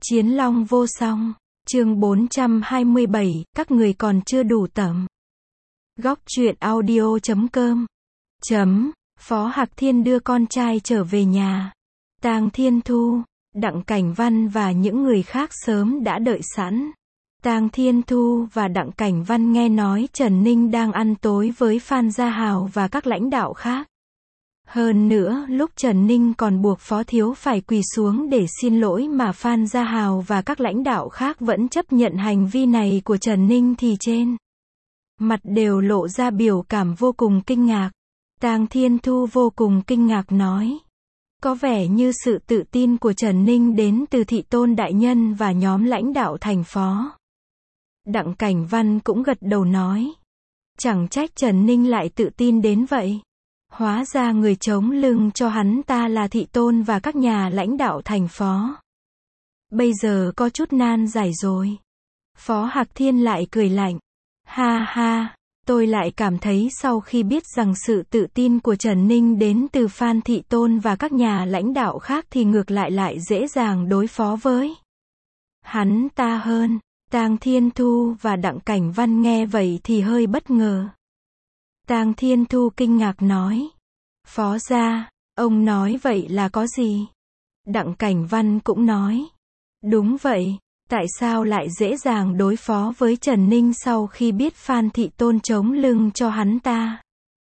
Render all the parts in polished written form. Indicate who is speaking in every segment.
Speaker 1: Chiến Long vô song. Chương 427, các người còn chưa đủ tẩm. Góc truyện audio.com. Phó Hạc Thiên đưa con trai trở về nhà. Tang Thiên Thu, Đặng Cảnh Văn và những người khác sớm đã đợi sẵn. Tang Thiên Thu và Đặng Cảnh Văn nghe nói Trần Ninh đang ăn tối với Phan Gia Hào và các lãnh đạo khác. Hơn nữa, lúc Trần Ninh còn buộc Phó Thiếu phải quỳ xuống để xin lỗi mà Phan Gia Hào và các lãnh đạo khác vẫn chấp nhận hành vi này của Trần Ninh thì trên mặt đều lộ ra biểu cảm vô cùng kinh ngạc. Tang Thiên Thu vô cùng kinh ngạc nói. Có vẻ như sự tự tin của Trần Ninh đến từ Thị Tôn Đại Nhân và nhóm lãnh đạo thành phó. Đặng Cảnh Văn cũng gật đầu nói. Chẳng trách Trần Ninh lại tự tin đến vậy. Hóa ra người chống lưng cho hắn ta là Thị Tôn và các nhà lãnh đạo thành phó. Bây giờ có chút nan giải rồi. Phó Hạc Thiên lại cười lạnh. Ha ha, tôi lại cảm thấy sau khi biết rằng sự tự tin của Trần Ninh đến từ Phan Thị Tôn và các nhà lãnh đạo khác thì ngược lại dễ dàng đối phó với hắn ta hơn. Tang Thiên Thu và Đặng Cảnh Văn nghe vậy thì hơi bất ngờ. Tang Thiên Thu kinh ngạc nói. Phó gia, ông nói vậy là có gì? Đặng Cảnh Văn cũng nói. Đúng vậy, tại sao lại dễ dàng đối phó với Trần Ninh sau khi biết Phan Thị Tôn chống lưng cho hắn ta?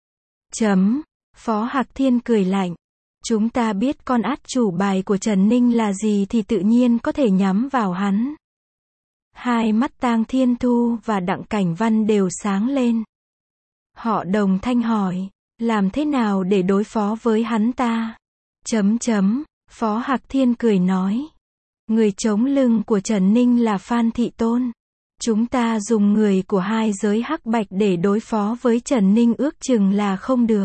Speaker 1: Phó Hạc Thiên cười lạnh. Chúng ta biết con át chủ bài của Trần Ninh là gì thì tự nhiên có thể nhắm vào hắn. Hai mắt Tang Thiên Thu và Đặng Cảnh Văn đều sáng lên. Họ đồng thanh hỏi, làm thế nào để đối phó với hắn ta? Phó Hạc Thiên cười nói. Người chống lưng của Trần Ninh là Phan Thị Tôn. Chúng ta dùng người của hai giới hắc bạch để đối phó với Trần Ninh ước chừng là không được.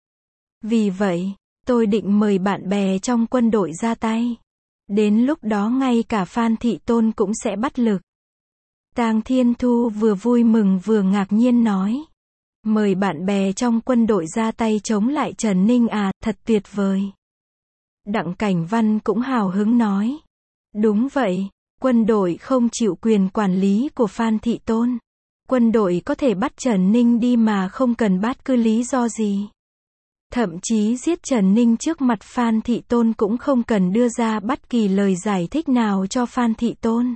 Speaker 1: Vì vậy, tôi định mời bạn bè trong quân đội ra tay. Đến lúc đó ngay cả Phan Thị Tôn cũng sẽ bắt lực. Tang Thiên Thu vừa vui mừng vừa ngạc nhiên nói. Mời bạn bè trong quân đội ra tay chống lại Trần Ninh à, thật tuyệt vời. Đặng Cảnh Văn cũng hào hứng nói. Đúng vậy, quân đội không chịu quyền quản lý của Phan Thị Tôn. Quân đội có thể bắt Trần Ninh đi mà không cần bắt cứ lý do gì. Thậm chí giết Trần Ninh trước mặt Phan Thị Tôn cũng không cần đưa ra bất kỳ lời giải thích nào cho Phan Thị Tôn.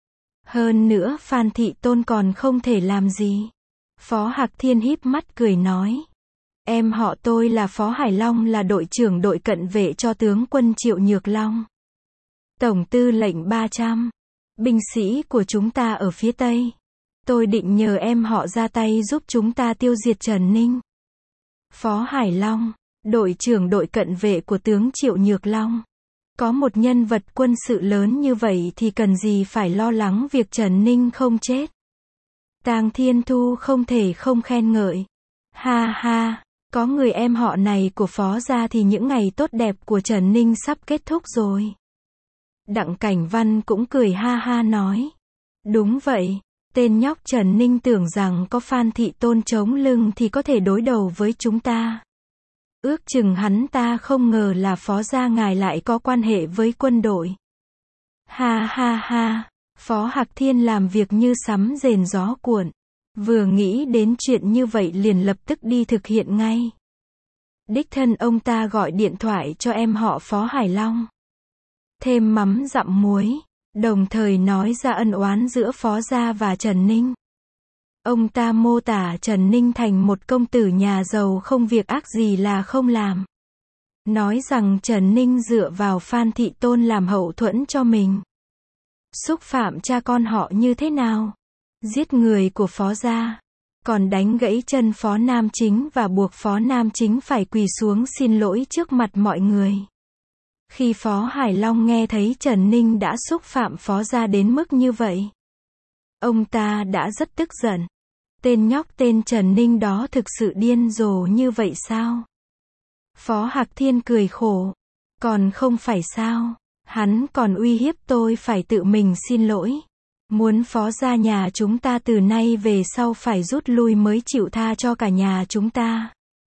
Speaker 1: Hơn nữa Phan Thị Tôn còn không thể làm gì. Phó Hạc Thiên híp mắt cười nói. Em họ tôi là Phó Hải Long, là đội trưởng đội cận vệ cho tướng quân Triệu Nhược Long. Tổng tư lệnh 300 binh sĩ của chúng ta ở phía Tây. Tôi định nhờ em họ ra tay giúp chúng ta tiêu diệt Trần Ninh. Phó Hải Long, đội trưởng đội cận vệ của tướng Triệu Nhược Long. Có một nhân vật quân sự lớn như vậy thì cần gì phải lo lắng việc Trần Ninh không chết. Tang Thiên Thu không thể không khen ngợi. Ha ha, có người em họ này của Phó gia thì những ngày tốt đẹp của Trần Ninh sắp kết thúc rồi. Đặng Cảnh Văn cũng cười ha ha nói. Đúng vậy, tên nhóc Trần Ninh tưởng rằng có Phan Thị Tôn chống lưng thì có thể đối đầu với chúng ta. Ước chừng hắn ta không ngờ là Phó gia ngài lại có quan hệ với quân đội. Ha ha ha, Phó Hạc Thiên làm việc như sấm rền gió cuộn. Vừa nghĩ đến chuyện như vậy liền lập tức đi thực hiện ngay. Đích thân ông ta gọi điện thoại cho em họ Phó Hải Long. Thêm mắm dặm muối, đồng thời nói ra ân oán giữa Phó gia và Trần Ninh. Ông ta mô tả Trần Ninh thành một công tử nhà giàu không việc ác gì là không làm. Nói rằng Trần Ninh dựa vào Phan Thị Tôn làm hậu thuẫn cho mình. Xúc phạm cha con họ như thế nào? Giết người của Phó gia. Còn đánh gãy chân Phó Nam Chính và buộc Phó Nam Chính phải quỳ xuống xin lỗi trước mặt mọi người. Khi Phó Hải Long nghe thấy Trần Ninh đã xúc phạm Phó gia đến mức như vậy, ông ta đã rất tức giận. Tên nhóc tên Trần Ninh đó thực sự điên rồ như vậy sao? Phó Hạc Thiên cười khổ. Còn không phải sao? Hắn còn uy hiếp tôi phải tự mình xin lỗi. Muốn Phó gia nhà chúng ta từ nay về sau phải rút lui mới chịu tha cho cả nhà chúng ta.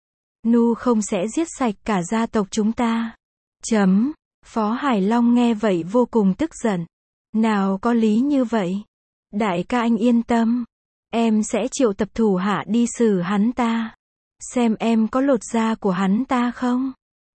Speaker 1: Nu không sẽ giết sạch cả gia tộc chúng ta. Phó Hải Long nghe vậy vô cùng tức giận. Nào có lý như vậy. Đại ca anh yên tâm. Em sẽ triệu tập thủ hạ đi xử hắn ta. Xem em có lột da của hắn ta không?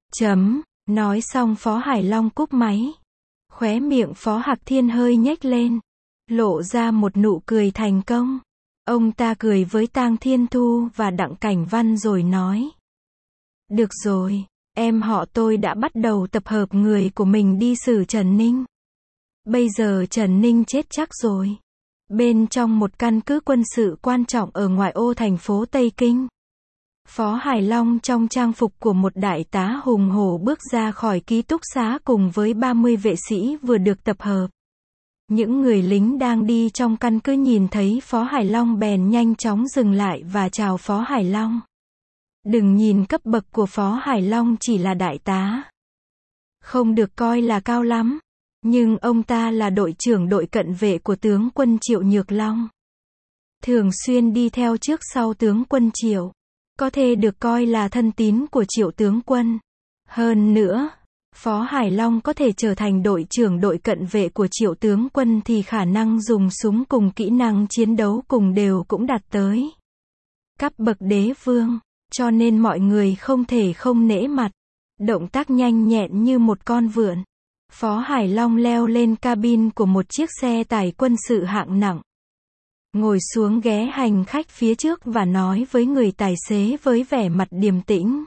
Speaker 1: Nói xong Phó Hải Long cúp máy. Khóe miệng Phó Hạc Thiên hơi nhếch lên. Lộ ra một nụ cười thành công. Ông ta cười với Tang Thiên Thu và Đặng Cảnh Văn rồi nói. Được rồi, em họ tôi đã bắt đầu tập hợp người của mình đi xử Trần Ninh. Bây giờ Trần Ninh chết chắc rồi. Bên trong một căn cứ quân sự quan trọng ở ngoại ô thành phố Tây Kinh. Phó Hải Long trong trang phục của một đại tá hùng hổ bước ra khỏi ký túc xá cùng với 30 vệ sĩ vừa được tập hợp. Những người lính đang đi trong căn cứ nhìn thấy Phó Hải Long bèn nhanh chóng dừng lại và chào Phó Hải Long. Đừng nhìn cấp bậc của Phó Hải Long chỉ là đại tá. Không được coi là cao lắm. Nhưng ông ta là đội trưởng đội cận vệ của tướng quân Triệu Nhược Long. Thường xuyên đi theo trước sau tướng quân Triệu. Có thể được coi là thân tín của Triệu tướng quân. Hơn nữa, Phó Hải Long có thể trở thành đội trưởng đội cận vệ của Triệu tướng quân thì khả năng dùng súng cùng kỹ năng chiến đấu cùng đều cũng đạt tới cấp bậc đế vương, cho nên mọi người không thể không nể mặt. Động tác nhanh nhẹn như một con vượn. Phó Hải Long leo lên cabin của một chiếc xe tải quân sự hạng nặng. Ngồi xuống ghế hành khách phía trước và nói với người tài xế với vẻ mặt điềm tĩnh.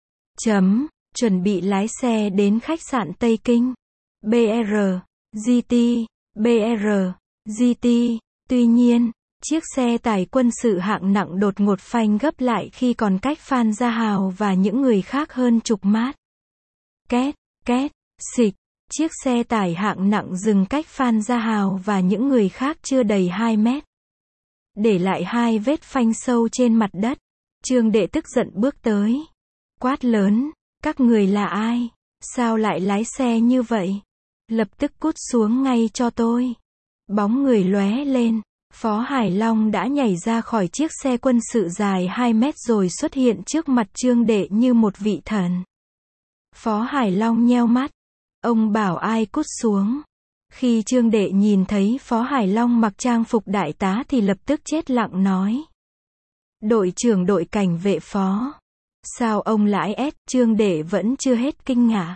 Speaker 1: Chuẩn bị lái xe đến khách sạn Tây Kinh. BR, GT, BR, GT. Tuy nhiên, chiếc xe tải quân sự hạng nặng đột ngột phanh gấp lại khi còn cách Phan Gia Hào và những người khác hơn chục mét. Két, xịch. Chiếc xe tải hạng nặng dừng cách Phan Gia Hào và những người khác chưa đầy 2 mét. Để lại 2 vết phanh sâu trên mặt đất. Trương Đệ tức giận bước tới. Quát lớn, các người là ai? Sao lại lái xe như vậy? Lập tức cút xuống ngay cho tôi. Bóng người lóe lên. Phó Hải Long đã nhảy ra khỏi chiếc xe quân sự dài 2 mét rồi xuất hiện trước mặt Trương Đệ như một vị thần. Phó Hải Long nheo mắt. Ông bảo ai cút xuống. Khi Trương Đệ nhìn thấy Phó Hải Long mặc trang phục đại tá thì lập tức chết lặng nói. Đội trưởng đội cảnh vệ Phó. Sao ông lãi ép? Trương Đệ vẫn chưa hết kinh ngạc.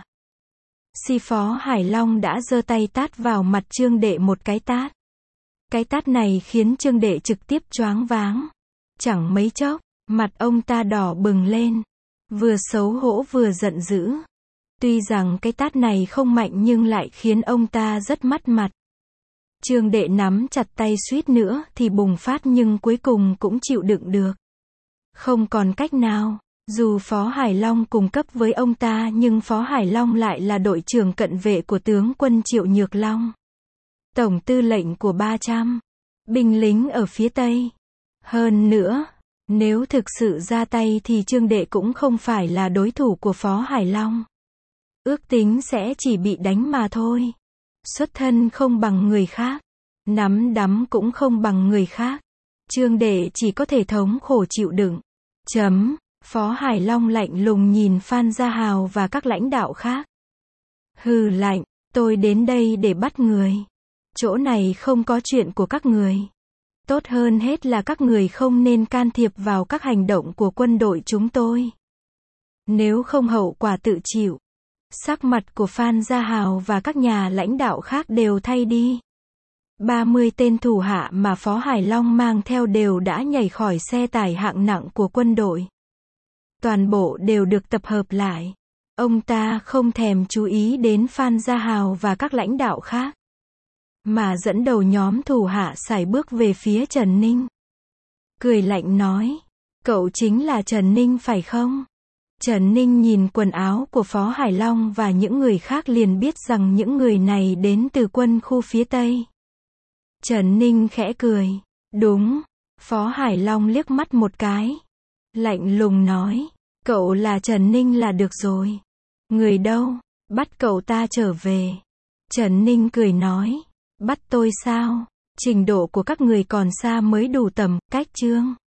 Speaker 1: Phó Hải Long đã giơ tay tát vào mặt Trương Đệ một cái tát. Cái tát này khiến Trương Đệ trực tiếp choáng váng. Chẳng mấy chốc, mặt ông ta đỏ bừng lên. Vừa xấu hổ vừa giận dữ. Tuy rằng cái tát này không mạnh nhưng lại khiến ông ta rất mất mặt. Trương Đệ nắm chặt tay suýt nữa thì bùng phát nhưng cuối cùng cũng chịu đựng được. Không còn cách nào, dù Phó Hải Long cùng cấp với ông ta nhưng Phó Hải Long lại là đội trưởng cận vệ của tướng quân Triệu Nhược Long. Tổng tư lệnh của 300 binh lính ở phía Tây. Hơn nữa, nếu thực sự ra tay thì Trương Đệ cũng không phải là đối thủ của Phó Hải Long. Ước tính sẽ chỉ bị đánh mà thôi. Xuất thân không bằng người khác. Nắm đấm cũng không bằng người khác. Trương Đệ chỉ có thể thống khổ chịu đựng. Phó Hải Long lạnh lùng nhìn Phan Gia Hào và các lãnh đạo khác. Hừ lạnh, tôi đến đây để bắt người. Chỗ này không có chuyện của các người. Tốt hơn hết là các người không nên can thiệp vào các hành động của quân đội chúng tôi. Nếu không hậu quả tự chịu. Sắc mặt của Phan Gia Hào và các nhà lãnh đạo khác đều thay đi. 30 tên thủ hạ mà Phó Hải Long mang theo đều đã nhảy khỏi xe tải hạng nặng của quân đội. Toàn bộ đều được tập hợp lại. Ông ta không thèm chú ý đến Phan Gia Hào và các lãnh đạo khác, mà dẫn đầu nhóm thủ hạ sải bước về phía Trần Ninh. Cười lạnh nói, cậu chính là Trần Ninh phải không? Trần Ninh nhìn quần áo của Phó Hải Long và những người khác liền biết rằng những người này đến từ quân khu phía Tây. Trần Ninh khẽ cười. Đúng. Phó Hải Long liếc mắt một cái. Lạnh lùng nói. Cậu là Trần Ninh là được rồi. Người đâu? Bắt cậu ta trở về. Trần Ninh cười nói. Bắt tôi sao? Trình độ của các người còn xa mới đủ tầm, cách chương.